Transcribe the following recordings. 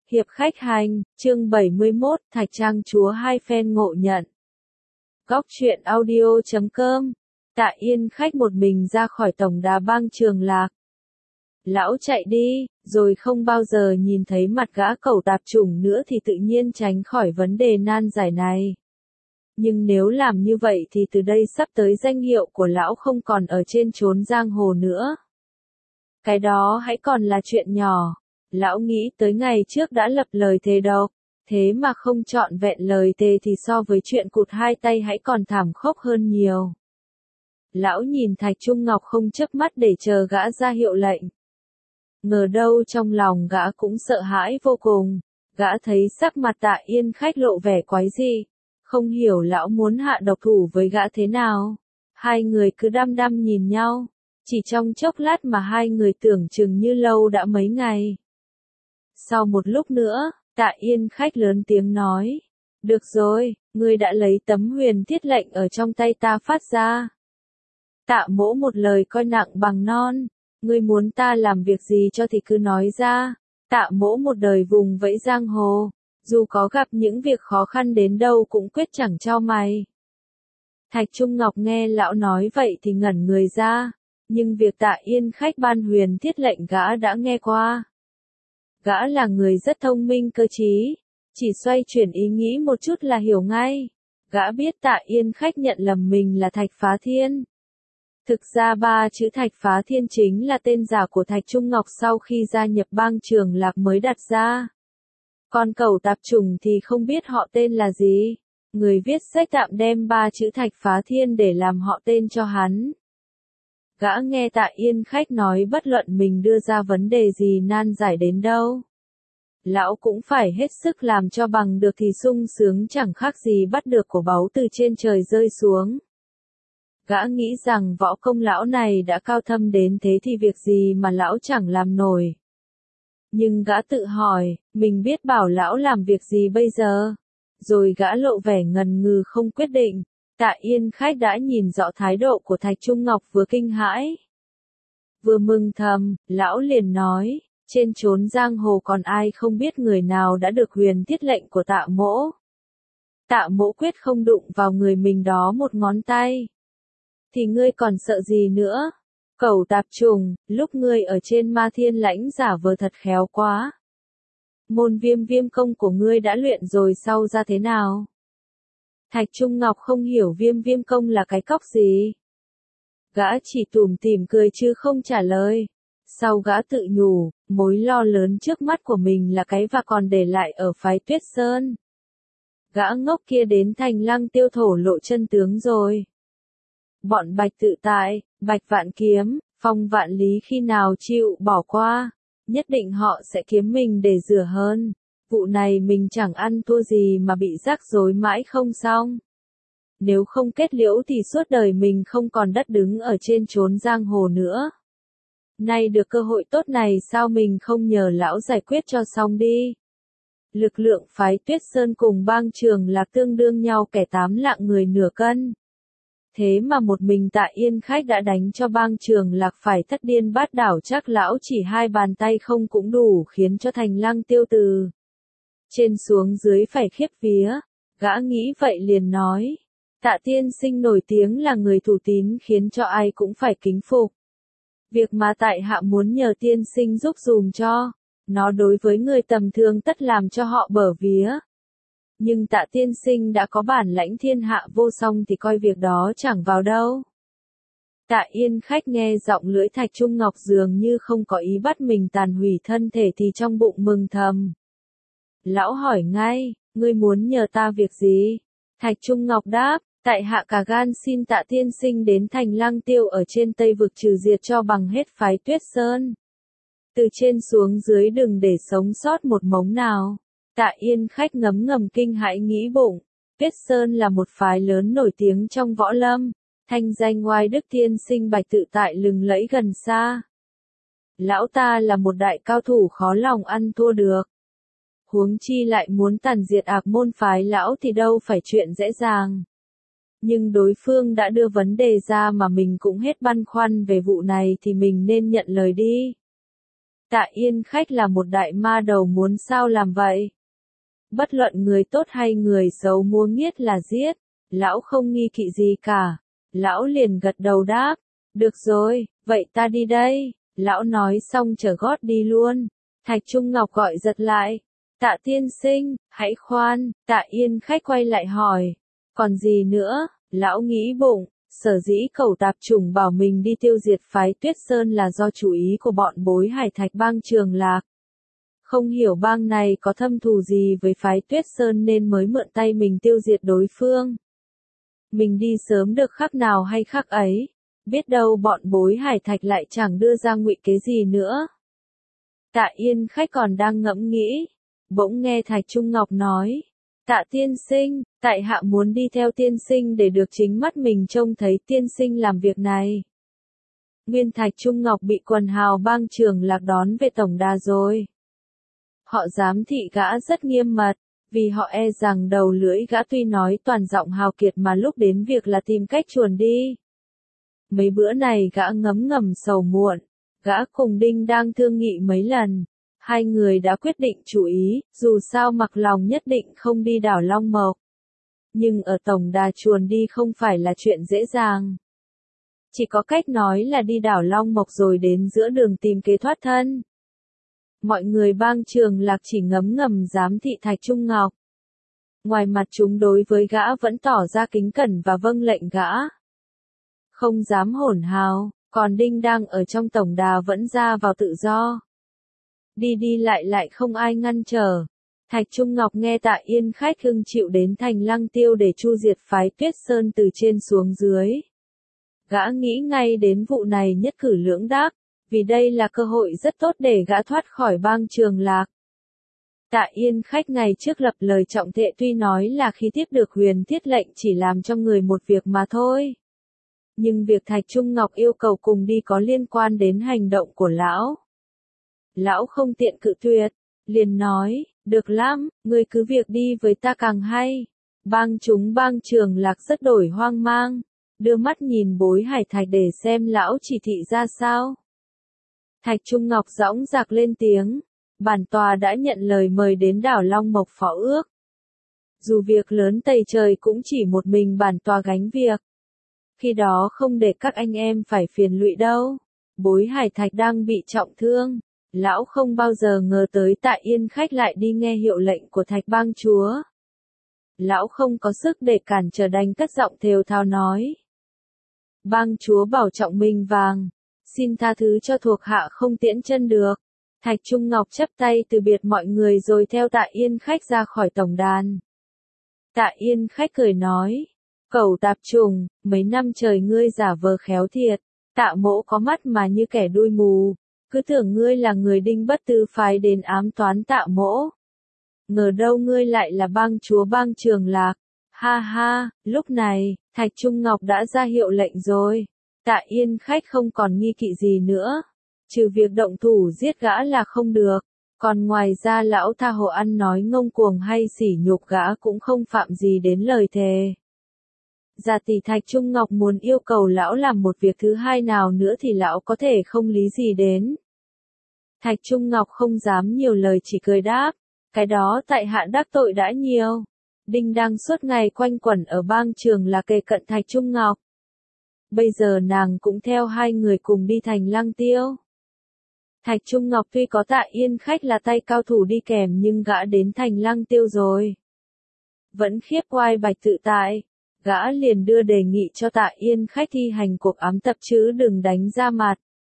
Hiệp khách hành, chương 71, Thạch Trang Chúa hai phen ngộ nhận. Góc truyện audio.com. Tạ Yên khách một mình ra khỏi tổng đà bang Trường Lạc. Lão chạy đi, rồi không bao giờ nhìn thấy mặt gã cẩu tạp chủng nữa thì tự nhiên tránh khỏi vấn đề nan giải này. Nhưng nếu làm như vậy thì từ đây sắp tới danh hiệu của lão không còn ở trên chốn giang hồ nữa. Cái đó hãy còn là chuyện nhỏ. Lão nghĩ tới ngày trước đã lập lời thề độc, thế mà không trọn vẹn lời thề thì so với chuyện cụt hai tay hãy còn thảm khốc hơn nhiều. Lão nhìn Thạch Trung Ngọc không chớp mắt để chờ gã ra hiệu lệnh. Ngờ đâu trong lòng gã cũng sợ hãi vô cùng, gã thấy sắc mặt Tạ Yên khách lộ vẻ quái dị, không hiểu lão muốn hạ độc thủ với gã thế nào. Hai người cứ đăm đăm nhìn nhau, chỉ trong chốc lát mà hai người tưởng chừng như lâu đã mấy ngày. Sau một lúc nữa, Tạ Yên khách lớn tiếng nói, được rồi, ngươi đã lấy tấm huyền thiết lệnh ở trong tay ta phát ra. Tạ Mỗ một lời coi nặng bằng non, ngươi muốn ta làm việc gì cho thì cứ nói ra. Tạ Mỗ một đời vùng vẫy giang hồ, dù có gặp những việc khó khăn đến đâu cũng quyết chẳng cho mày. Thạch Trung Ngọc nghe lão nói vậy thì ngẩn người ra, nhưng việc Tạ Yên khách ban huyền thiết lệnh gã đã nghe qua. Gã là người rất thông minh cơ trí, chỉ xoay chuyển ý nghĩ một chút là hiểu ngay. Gã biết Tạ Yên khách nhận lầm mình là Thạch Phá Thiên. Thực ra ba chữ Thạch Phá Thiên chính là tên giả của Thạch Trung Ngọc sau khi gia nhập bang Trường Lạc mới đặt ra. Còn cẩu tạp chủng thì không biết họ tên là gì. Người viết sách tạm đem ba chữ Thạch Phá Thiên để làm họ tên cho hắn. Gã nghe Tạ Yên khách nói bất luận mình đưa ra vấn đề gì nan giải đến đâu, lão cũng phải hết sức làm cho bằng được thì sung sướng chẳng khác gì bắt được của báu từ trên trời rơi xuống. Gã nghĩ rằng võ công lão này đã cao thâm đến thế thì việc gì mà lão chẳng làm nổi. Nhưng gã tự hỏi, mình biết bảo lão làm việc gì bây giờ? Rồi gã lộ vẻ ngần ngừ không quyết định. Tạ Yên khách đã nhìn rõ thái độ của Thạch Trung Ngọc, vừa kinh hãi, vừa mừng thầm, lão liền nói, trên chốn giang hồ còn ai không biết người nào đã được huyền thiết lệnh của Tạ Mỗ. Tạ Mỗ quyết không đụng vào người mình đó một ngón tay. Thì ngươi còn sợ gì nữa? Cẩu tạp trùng, lúc ngươi ở trên Ma Thiên Lãnh giả vờ thật khéo quá. Môn viêm công của ngươi đã luyện rồi sau ra thế nào? Thạch Trung Ngọc không hiểu viêm công là cái cóc gì. Gã chỉ tủm tỉm cười chứ không trả lời. Sau gã tự nhủ, mối lo lớn trước mắt của mình là cái và còn để lại ở phái Tuyết Sơn. Gã ngốc kia đến Thành Lăng Tiêu thổ lộ chân tướng rồi. Bọn Bạch Tự Tại, Bạch Vạn Kiếm, Phong Vạn Lý khi nào chịu bỏ qua, nhất định họ sẽ kiếm mình để rửa hơn. Vụ này mình chẳng ăn thua gì mà bị rắc rối mãi không xong. Nếu không kết liễu thì suốt đời mình không còn đất đứng ở trên chốn giang hồ nữa. Nay được cơ hội tốt này sao mình không nhờ lão giải quyết cho xong đi. Lực lượng phái Tuyết Sơn cùng bang Trường Lạc tương đương nhau kẻ 8 lạng người nửa cân. Thế mà một mình Tạ Yên khách đã đánh cho bang Trường Lạc phải thất điên bát đảo, chắc lão chỉ hai bàn tay không cũng đủ khiến cho Thành Lăng Tiêu từ trên xuống dưới phải khiếp vía. Gã nghĩ vậy liền nói, Tạ tiên sinh nổi tiếng là người thủ tín khiến cho ai cũng phải kính phục. Việc mà tại hạ muốn nhờ tiên sinh giúp dùm cho, nó đối với người tầm thường tất làm cho họ bở vía. Nhưng Tạ tiên sinh đã có bản lãnh thiên hạ vô song thì coi việc đó chẳng vào đâu. Tạ Yên khách nghe giọng lưỡi Thạch Trung Ngọc dường như không có ý bắt mình tàn hủy thân thể thì trong bụng mừng thầm. Lão hỏi ngay, ngươi muốn nhờ ta việc gì? Thạch Trung Ngọc đáp, tại hạ cả gan xin Tạ tiên sinh đến Thành Lăng Tiêu ở trên Tây Vực trừ diệt cho bằng hết phái Tuyết Sơn. Từ trên xuống dưới đừng để sống sót một mống nào. Tạ Yên khách ngấm ngầm kinh hãi nghĩ bụng, Tuyết Sơn là một phái lớn nổi tiếng trong võ lâm, thanh danh oai đức tiên sinh Bạch Tự Tại lừng lẫy gần xa. Lão ta là một đại cao thủ khó lòng ăn thua được. Huống chi lại muốn tàn diệt ạc môn phái lão thì đâu phải chuyện dễ dàng. Nhưng đối phương đã đưa vấn đề ra mà mình cũng hết băn khoăn về vụ này thì mình nên nhận lời đi. Tạ Yên Khách là một đại ma đầu muốn sao làm vậy? Bất luận người tốt hay người xấu mua nghiết là giết, lão không nghi kỵ gì cả. Lão liền gật đầu đáp, được rồi, vậy ta đi đây. Lão nói xong trở gót đi luôn. Thạch Trung Ngọc gọi giật lại, Tạ tiên sinh, hãy khoan. Tạ Yên Khách quay lại hỏi, còn gì nữa? Lão nghĩ bụng, sở dĩ Cẩu Tạp Chủng bảo mình đi tiêu diệt phái Tuyết Sơn là do chủ ý của bọn bối Hải Thạch bang Trường Lạc. Không hiểu bang này có thâm thù gì với phái Tuyết Sơn nên mới mượn tay mình tiêu diệt đối phương. Mình đi sớm được khắc nào hay khắc ấy, biết đâu bọn bối Hải Thạch lại chẳng đưa ra ngụy kế gì nữa. Tạ Yên Khách còn đang ngẫm nghĩ, bỗng nghe Thạch Trung Ngọc nói, Tạ tiên sinh, tại hạ muốn đi theo tiên sinh để được chính mắt mình trông thấy tiên sinh làm việc này. Nguyên Thạch Trung Ngọc bị quần hào bang Trường Lạc đón về tổng đà rồi. Họ giám thị gã rất nghiêm mật, vì họ e rằng đầu lưỡi gã tuy nói toàn giọng hào kiệt mà lúc đến việc là tìm cách chuồn đi. Mấy bữa này gã ngấm ngầm sầu muộn, gã cùng Đinh đang thương nghị mấy lần. Hai người đã quyết định chủ ý, dù sao mặc lòng nhất định không đi đảo Long Mộc. Nhưng ở tổng đà chuồn đi không phải là chuyện dễ dàng. Chỉ có cách nói là đi đảo Long Mộc rồi đến giữa đường tìm kế thoát thân. Mọi người bang Trường Lạc chỉ ngấm ngầm giám thị Thạch Trung Ngọc. Ngoài mặt chúng đối với gã vẫn tỏ ra kính cẩn và vâng lệnh gã. Không dám hỗn hào, còn Đinh đang ở trong tổng đà vẫn ra vào tự do. Đi đi lại không ai ngăn trở. Thạch Trung Ngọc nghe Tạ Yên Khách hưng chịu đến thành Lăng Tiêu để chu diệt phái Tuyết Sơn từ trên xuống dưới. Gã nghĩ ngay đến vụ này nhất cử lưỡng đắc, vì đây là cơ hội rất tốt để gã thoát khỏi bang Trường Lạc. Tạ Yên Khách ngày trước lập lời trọng thệ tuy nói là khi tiếp được huyền thiết lệnh chỉ làm cho người một việc mà thôi. Nhưng việc Thạch Trung Ngọc yêu cầu cùng đi có liên quan đến hành động của lão. Lão không tiện cự tuyệt, liền nói, được lắm, ngươi cứ việc đi với ta càng hay. Bang Trường Lạc rất đổi hoang mang, đưa mắt nhìn bối Hải Thạch để xem lão chỉ thị ra sao. Thạch Trung Ngọc dõng dạc lên tiếng, bản tòa đã nhận lời mời đến đảo Long Mộc phó ước. Dù việc lớn tày trời cũng chỉ một mình bản tòa gánh việc. Khi đó không để các anh em phải phiền lụy đâu. Bối Hải Thạch đang bị trọng thương. Lão không bao giờ ngờ tới Tạ Yên Khách lại đi nghe hiệu lệnh của Thạch bang chúa. Lão không có sức để cản trở đành cất giọng thều thào nói. Bang chúa bảo trọng minh vàng, xin tha thứ cho thuộc hạ không tiễn chân được. Thạch Trung Ngọc chắp tay từ biệt mọi người rồi theo Tạ Yên Khách ra khỏi tổng đàn. Tạ Yên Khách cười nói, Cẩu Tạp Chủng, mấy năm trời ngươi giả vờ khéo thiệt, Tạ mỗ có mắt mà như kẻ đuôi mù. Cứ tưởng ngươi là người Đinh Bất Tư phái đến ám toán Tạ mỗ. Ngờ đâu ngươi lại là bang chúa bang Trường Lạc. Ha ha, lúc này, Thạch Trung Ngọc đã ra hiệu lệnh rồi. Tạ Yên Khách không còn nghi kỵ gì nữa. Trừ việc động thủ giết gã là không được. Còn ngoài ra lão tha hồ ăn nói ngông cuồng hay sỉ nhục gã cũng không phạm gì đến lời thề. Giả tỷ Thạch Trung Ngọc muốn yêu cầu lão làm một việc thứ hai nào nữa thì lão có thể không lý gì đến. Thạch Trung Ngọc không dám nhiều lời chỉ cười đáp, cái đó tại hạ đắc tội đã nhiều. Đinh đang suốt ngày quanh quẩn ở bang Trường là kề cận Thạch Trung Ngọc. Bây giờ nàng cũng theo hai người cùng đi thành Lăng Tiêu. Thạch Trung Ngọc tuy có Tạ Yên Khách là tay cao thủ đi kèm nhưng gã đến thành Lăng Tiêu rồi. Vẫn khiếp oai bạch tự tại. Gã liền đưa đề nghị cho Tạ Yên Khách thi hành cuộc ám tập chứ đừng đánh ra mặt.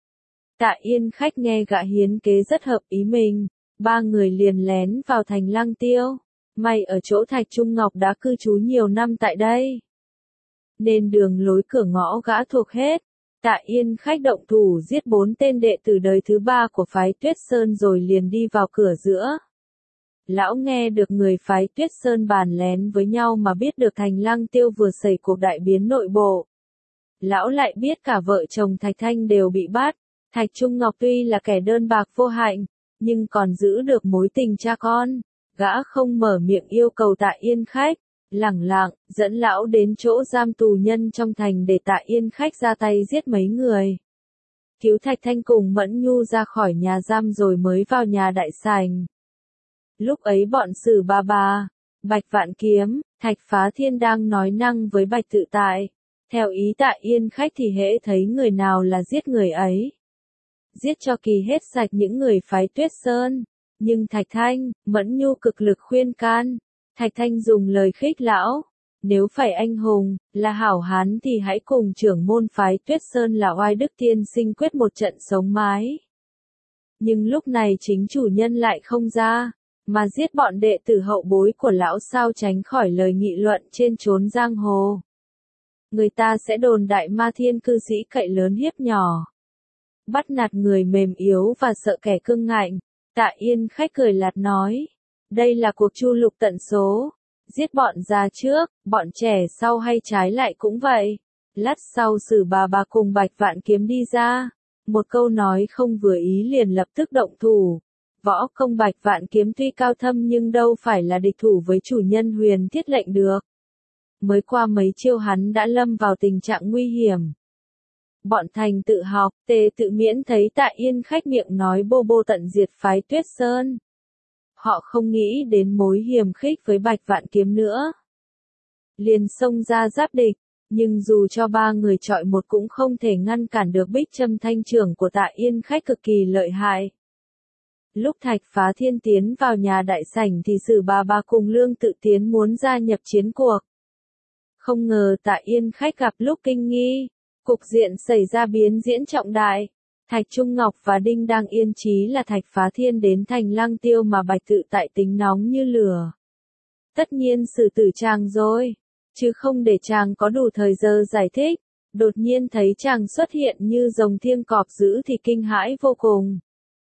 Tạ Yên Khách nghe gã hiến kế rất hợp ý mình, ba người liền lén vào thành Lăng Tiêu. May ở chỗ Thạch Trung Ngọc đã cư trú nhiều năm tại đây, nên đường lối cửa ngõ gã thuộc hết. Tạ Yên Khách động thủ giết 4 tên đệ tử đời thứ 3 của phái Tuyết Sơn rồi liền đi vào cửa giữa. Lão nghe được người phái Tuyết Sơn bàn lén với nhau mà biết được thành Lăng Tiêu vừa xảy cuộc đại biến nội bộ. Lão lại biết cả vợ chồng Thạch Thanh đều bị bắt. Thạch Trung Ngọc tuy là kẻ đơn bạc vô hạnh, nhưng còn giữ được mối tình cha con. Gã không mở miệng yêu cầu Tạ Yên Khách, lẳng lặng, dẫn lão đến chỗ giam tù nhân trong thành để Tạ Yên Khách ra tay giết mấy người. cứu Thạch Thanh cùng Mẫn Nhu ra khỏi nhà giam rồi mới vào nhà đại sảnh. Lúc ấy bọn Sử Bà Bà, Bạch Vạn Kiếm, Thạch Phá Thiên đang nói năng với Bạch Tự Tại. Theo ý Tạ Yên Khách thì hễ thấy người nào là giết người ấy. Giết cho kỳ hết sạch những người phái Tuyết Sơn. Nhưng Thạch Thanh, Mẫn Nhu cực lực khuyên can. Thạch Thanh dùng lời khích lão. Nếu phải anh hùng, là hảo hán thì hãy cùng trưởng môn phái Tuyết Sơn là Oai Đức Tiên Sinh quyết một trận sống mái. Nhưng lúc này chính chủ nhân lại không ra, mà giết bọn đệ tử hậu bối của lão sao tránh khỏi lời nghị luận trên chốn giang hồ. Người ta sẽ đồn đại Ma Thiên cư sĩ cậy lớn hiếp nhỏ. Bắt nạt người mềm yếu và sợ kẻ cương ngạnh. Tạ Yên Khách cười lạt nói. Đây là cuộc chu lục tận số. Giết bọn già trước, bọn trẻ sau hay trái lại cũng vậy. Lát sau Sử Bà Bà cùng Bạch Vạn Kiếm đi ra. Một câu nói không vừa ý liền lập tức động thủ. Võ công Bạch Vạn Kiếm tuy cao thâm nhưng đâu phải là địch thủ với chủ nhân Huyền Thiết Lệnh được. Mới qua mấy chiêu hắn đã lâm vào tình trạng nguy hiểm. Bọn Thành Tự Học, Tề Tự Miễn thấy Tạ Yên Khách miệng nói bô bô tận diệt phái Tuyết Sơn. Họ không nghĩ đến mối hiềm khích với Bạch Vạn Kiếm nữa. Liền xông ra giáp địch, nhưng dù cho ba người chọi một cũng không thể ngăn cản được Bích Châm Thanh trưởng của Tạ Yên Khách cực kỳ lợi hại. Lúc Thạch Phá Thiên tiến vào nhà đại sảnh thì Sử Bà Bà cùng Lương Tự Tiến muốn gia nhập chiến cuộc. Không ngờ Tạ Yên Khách gặp lúc kinh nghi, cục diện xảy ra biến diễn trọng đại. Thạch Trung Ngọc và Đinh đang yên chí là Thạch Phá Thiên đến thành Lăng Tiêu mà Bạch Tự Tại tính nóng như lửa. Tất nhiên xử tử chàng rồi, chứ không để chàng có đủ thời giờ giải thích. Đột nhiên thấy chàng xuất hiện như rồng thiêng cọp dữ thì kinh hãi vô cùng.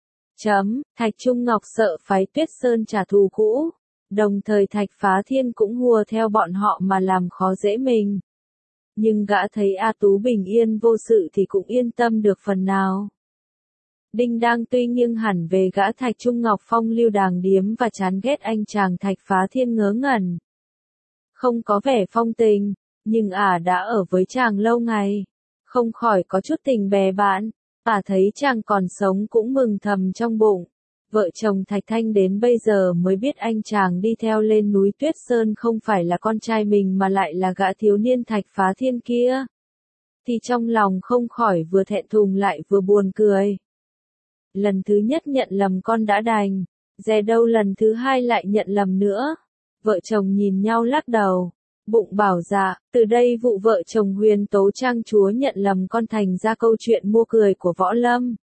Thạch Trung Ngọc sợ phái Tuyết Sơn trả thù cũ. Đồng thời Thạch Phá Thiên cũng hùa theo bọn họ mà làm khó dễ mình. Nhưng gã thấy A Tú bình yên vô sự thì cũng yên tâm được phần nào. Đinh đang tuy nghiêng hẳn về gã Thạch Trung Ngọc phong lưu đàng điếm và chán ghét anh chàng Thạch Phá Thiên ngớ ngẩn. Không có vẻ phong tình, nhưng đã ở với chàng lâu ngày. Không khỏi có chút tình bè bạn. Thấy chàng còn sống cũng mừng thầm trong bụng. Vợ chồng Thạch Thanh đến bây giờ mới biết anh chàng đi theo lên núi Tuyết Sơn không phải là con trai mình mà lại là gã thiếu niên Thạch Phá Thiên kia. Thì trong lòng không khỏi vừa thẹn thùng lại vừa buồn cười. Lần thứ nhất nhận lầm con đã đành, dè đâu lần thứ hai lại nhận lầm nữa. Vợ chồng nhìn nhau lắc đầu, bụng bảo dạ, từ đây vụ vợ chồng Huyền Tố Trang chúa nhận lầm con thành ra câu chuyện mua cười của Võ Lâm.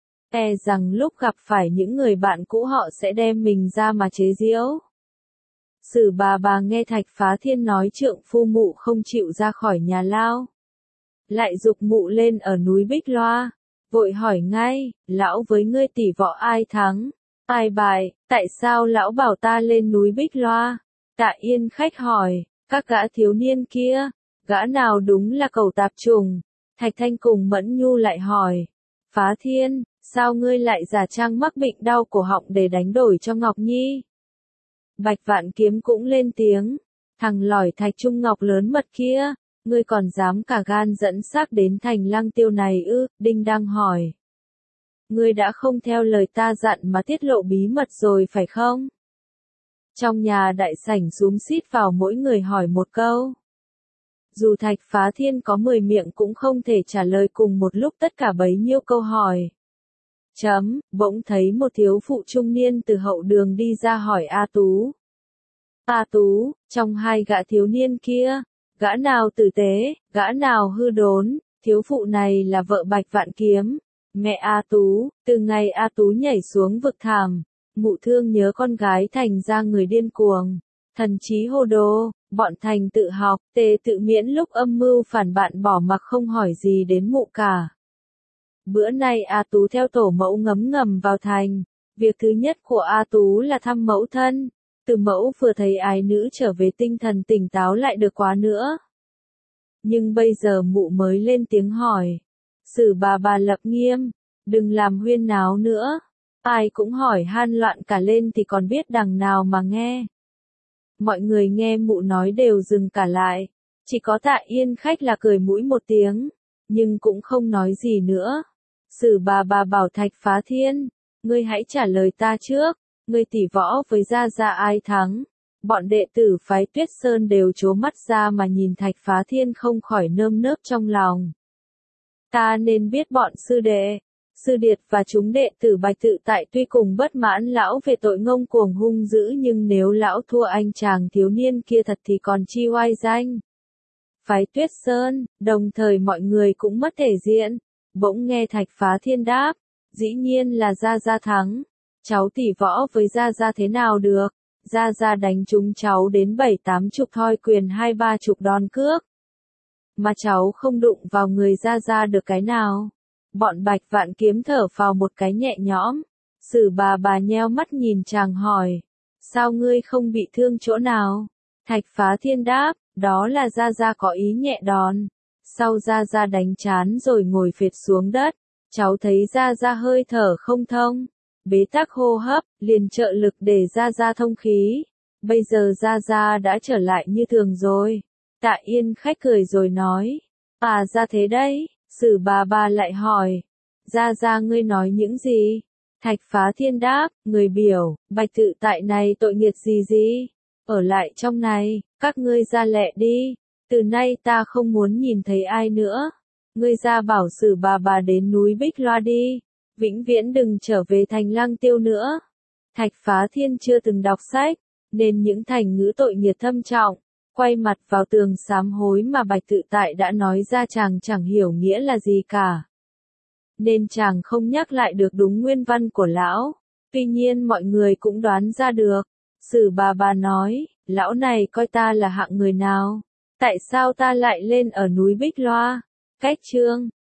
Rằng lúc gặp phải những người bạn cũ họ sẽ đem mình ra mà chế giễu. Sử Bà Bà nghe Thạch Phá Thiên nói trượng phu mụ không chịu ra khỏi nhà lao. Lại giục mụ lên ở núi Bích Loa. Vội hỏi ngay, lão với ngươi tỷ võ ai thắng, ai bại, tại sao lão bảo ta lên núi Bích Loa? Tạ Yên Khách hỏi, các gã thiếu niên kia, gã nào đúng là cẩu tạp trùng? Thạch Thanh cùng Mẫn Nhu lại hỏi, Phá Thiên, sao ngươi lại giả trang mắc bệnh đau cổ họng để đánh đổi cho Ngọc Nhi? Bạch Vạn Kiếm cũng lên tiếng, thằng lỏi Thạch Trung Ngọc lớn mật kia. Ngươi còn dám cả gan dẫn xác đến thành Lăng Tiêu này ư? Đinh đang hỏi. Ngươi đã không theo lời ta dặn mà tiết lộ bí mật rồi phải không? Trong nhà đại sảnh xúm xít vào mỗi người hỏi một câu. Dù Thạch Phá Thiên có 10 miệng cũng không thể trả lời cùng một lúc tất cả bấy nhiêu câu hỏi. Bỗng thấy một thiếu phụ trung niên từ hậu đường đi ra hỏi A Tú. A Tú, trong hai gã thiếu niên kia, gã nào tử tế, gã nào hư đốn? Thiếu phụ này là vợ Bạch Vạn Kiếm, mẹ A Tú. Từ ngày A Tú nhảy xuống vực thẳm, mụ thương nhớ con gái thành ra người điên cuồng, thần trí hồ đồ. Bọn Thành Tự Học, Tề Tự Miễn lúc âm mưu phản bạn bỏ mặc không hỏi gì đến mụ cả. Bữa nay A Tú theo tổ mẫu ngấm ngầm vào thành. Việc thứ nhất của A Tú là thăm mẫu thân. Từ mẫu vừa thấy ái nữ trở về tinh thần tỉnh táo lại được quá nữa. Nhưng bây giờ mụ mới lên tiếng hỏi. Sử Bà Bà lập nghiêm, đừng làm huyên náo nữa. Ai cũng hỏi han loạn cả lên thì còn biết đằng nào mà nghe. Mọi người nghe mụ nói đều dừng cả lại. Chỉ có Tạ Yên Khách là cười mũi một tiếng, nhưng cũng không nói gì nữa. Sử bà bảo Thạch Phá Thiên, ngươi hãy trả lời ta trước, ngươi tỷ võ với Gia Gia ai thắng? Bọn đệ tử phái Tuyết Sơn đều trố mắt ra mà nhìn Thạch Phá Thiên không khỏi nơm nớp trong lòng. Ta nên biết bọn sư điệt và chúng đệ tử Bạch Tự Tại tuy cùng bất mãn lão về tội ngông cuồng hung dữ, nhưng nếu lão thua anh chàng thiếu niên kia thật thì còn chi oai danh. Phái Tuyết Sơn, đồng thời mọi người cũng mất thể diện. Bỗng nghe Thạch Phá Thiên đáp, dĩ nhiên là Gia Gia thắng. Cháu tỷ võ với Gia Gia thế nào được? Gia Gia đánh trúng cháu đến 7-8 chục thoi quyền 2-3 chục đòn cước. Mà cháu không đụng vào người Gia Gia được cái nào. Bọn Bạch Vạn Kiếm thở phào một cái nhẹ nhõm. Sử bà nheo mắt nhìn chàng hỏi, sao ngươi không bị thương chỗ nào? Thạch Phá Thiên đáp, đó là Gia Gia có ý nhẹ đòn. Sau Gia Gia đánh chán rồi ngồi phệt xuống đất. Cháu thấy Gia Gia hơi thở không thông, bế tắc hô hấp, liền trợ lực để Gia Gia thông khí. Bây giờ Gia Gia đã trở lại như thường rồi. Tạ Yên khách cười rồi nói, à ra thế đấy. Sử bà lại hỏi, Gia Gia ngươi nói những gì? Thạch Phá Thiên đáp, người biểu, Bạch Tự Tại này tội nghiệt gì? Ở lại trong này, các ngươi ra lẹ đi. Từ nay ta không muốn nhìn thấy ai nữa. Ngươi ra bảo Sử bà đến núi Bích Loa đi. Vĩnh viễn đừng trở về thành Lăng Tiêu nữa. Thạch Phá Thiên chưa từng đọc sách, nên những thành ngữ tội nghiệt thâm trọng. Quay mặt vào tường sám hối mà Bạch Tự Tại đã nói ra chàng chẳng hiểu nghĩa là gì cả. Nên chàng không nhắc lại được đúng nguyên văn của lão. Tuy nhiên mọi người cũng đoán ra được. Sử bà nói, lão này coi ta là hạng người nào? Tại sao ta lại lên ở núi Bích Loa? Cách chương